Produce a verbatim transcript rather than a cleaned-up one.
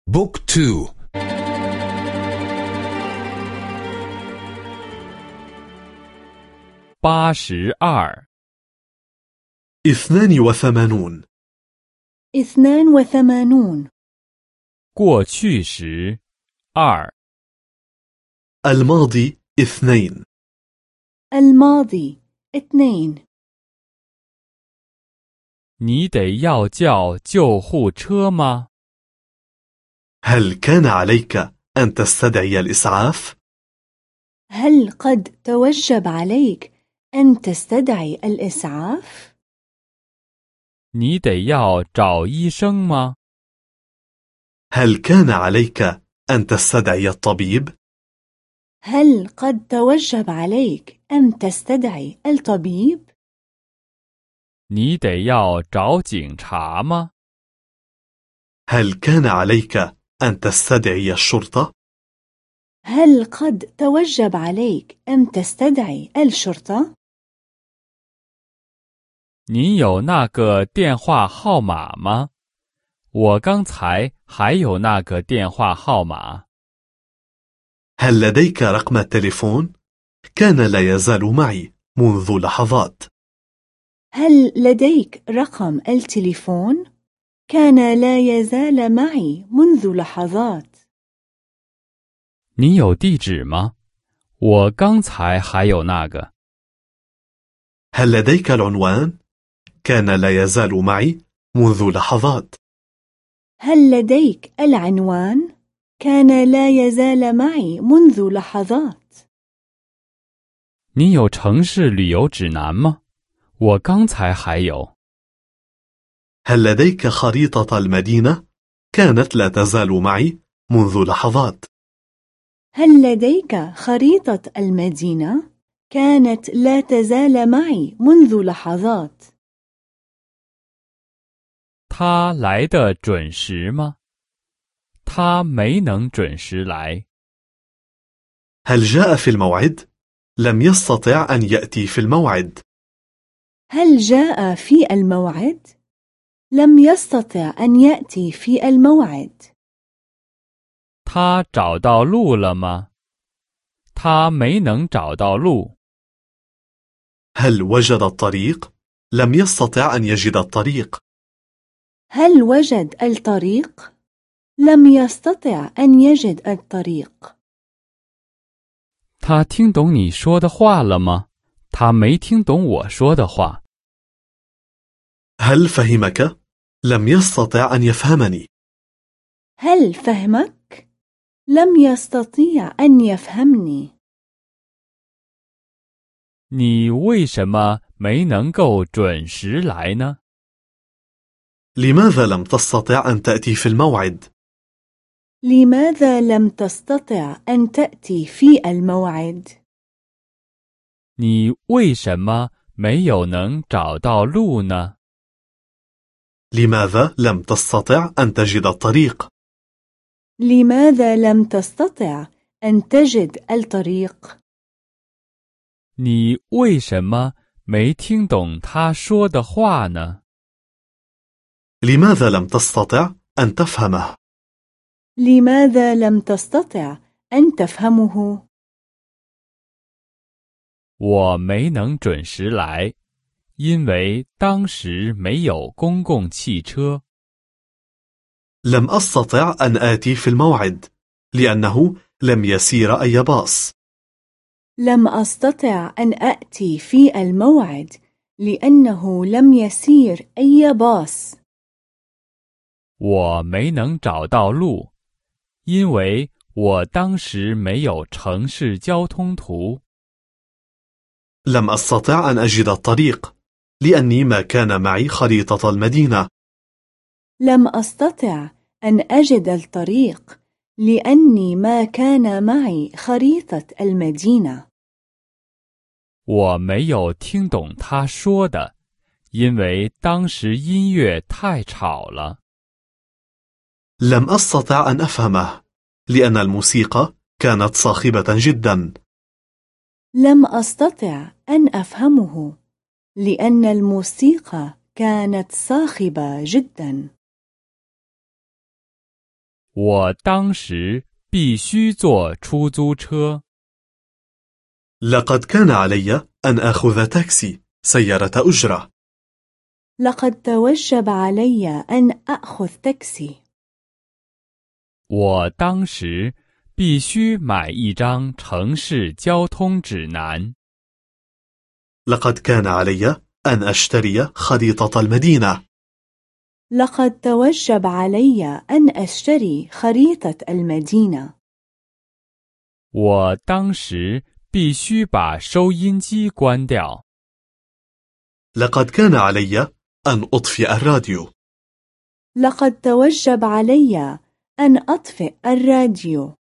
بوك تو. 八十二. اثنان وثمانون. اثنان وثمانون. 过去时二. الماضي اثنين. الماضي اثنين. 你得要叫救护车吗？ هل كان عليك أن تستدعي الإسعاف؟ هل قد توجب عليك أن تستدعي الإسعاف؟ 你得要找医生吗？ هل كان عليك أن تستدعي الطبيب؟ هل قد توجب عليك أن تستدعي الطبيب؟ 你得要找警察吗？ هل كان عليك أن تستدعي الشرطة؟ هل قد توجب عليك أن تستدعي الشرطة؟ 你有那个电话号码吗？我刚才还有那个电话号码。 هل لديك رقم التليفون؟ كان لا يزال معي منذ لحظات. هل لديك رقم التليفون؟ كان لا يزال معي منذ لحظات. 你有地址吗？我刚才还有那个。 هل لديك العنوان؟ كان لا يزال معي منذ لحظات. هل لديك العنوان؟ كان لا يزال معي منذ لحظات. 你有城市旅游指南吗？我刚才还有。 هل لديك خريطة المدينة؟ كانت لا تزال معي منذ لحظات. هل لديك خريطة المدينة؟ كانت لا تزال معي منذ لحظات. 他来得准时吗？他没能准时来。 هل جاء في الموعد؟ لم يستطع أن يأتي في الموعد. هل جاء في الموعد؟ لم يستطع أن يأتي في الموعد. 他找到路了吗？他没能找到路。 هل وجد الطريق؟ لم يستطع أن يجد الطريق. هل وجد الطريق؟ لم يستطع أن يجد الطريق. 他听懂你说的话了吗？他没听懂我说的话。 هل فهمك؟ لم يستطع أن يفهمني. هل فهمك؟ لم يستطيع أن يفهمني. 你为什么没能够准时来呢？ لماذا لم تستطع أن تأتي في الموعد؟ لماذا لم تستطع أن تأتي في الموعد؟ 你为什么没有能找到路呢？ لماذا لم تستطع أن تجد الطريق؟ لماذا لم تستطع أن تجد الطريق؟ 你为什么没听懂他说的话呢？ لماذا لم تستطع أن تفهمه؟ لماذا لم تستطع أن تفهمه؟ 我没能准时来，因为当时没有公共汽车。 لم أستطع أن آتي في الموعد لأنه لم يسير أي باص. لم أستطع أن أأتي في الموعد لأنه لم يسير أي باص. 我没能找到路，因为我当时没有城市交通图。 لم أستطع أن أجد الطريق لأني ما كان معي خريطة المدينة. لم أستطع أن أجد الطريق لأني ما كان معي خريطة المدينة. 我没有听懂他说的，因为当时音乐太吵了。 لم أستطع أن أفهمه لأن الموسيقى كانت صاخبة جدا. لم أستطع أن أفهمه لأن الموسيقى كانت صاخبة جدا. 我当时必须坐出租车。 لقد كان علي أن آخذ تاكسي سيارة أجرة. لقد توجب علي أن أخذ تاكسي. 我当时必须买一张城市交通指南。 لقد كان علي أن أشتري خريطة المدينة. لقد توجب علي أن أشتري خريطة المدينة. 我当时必须把收音机关掉。 لقد كان علي أن أطفئ الراديو. لقد توجب علي أن أطفئ الراديو.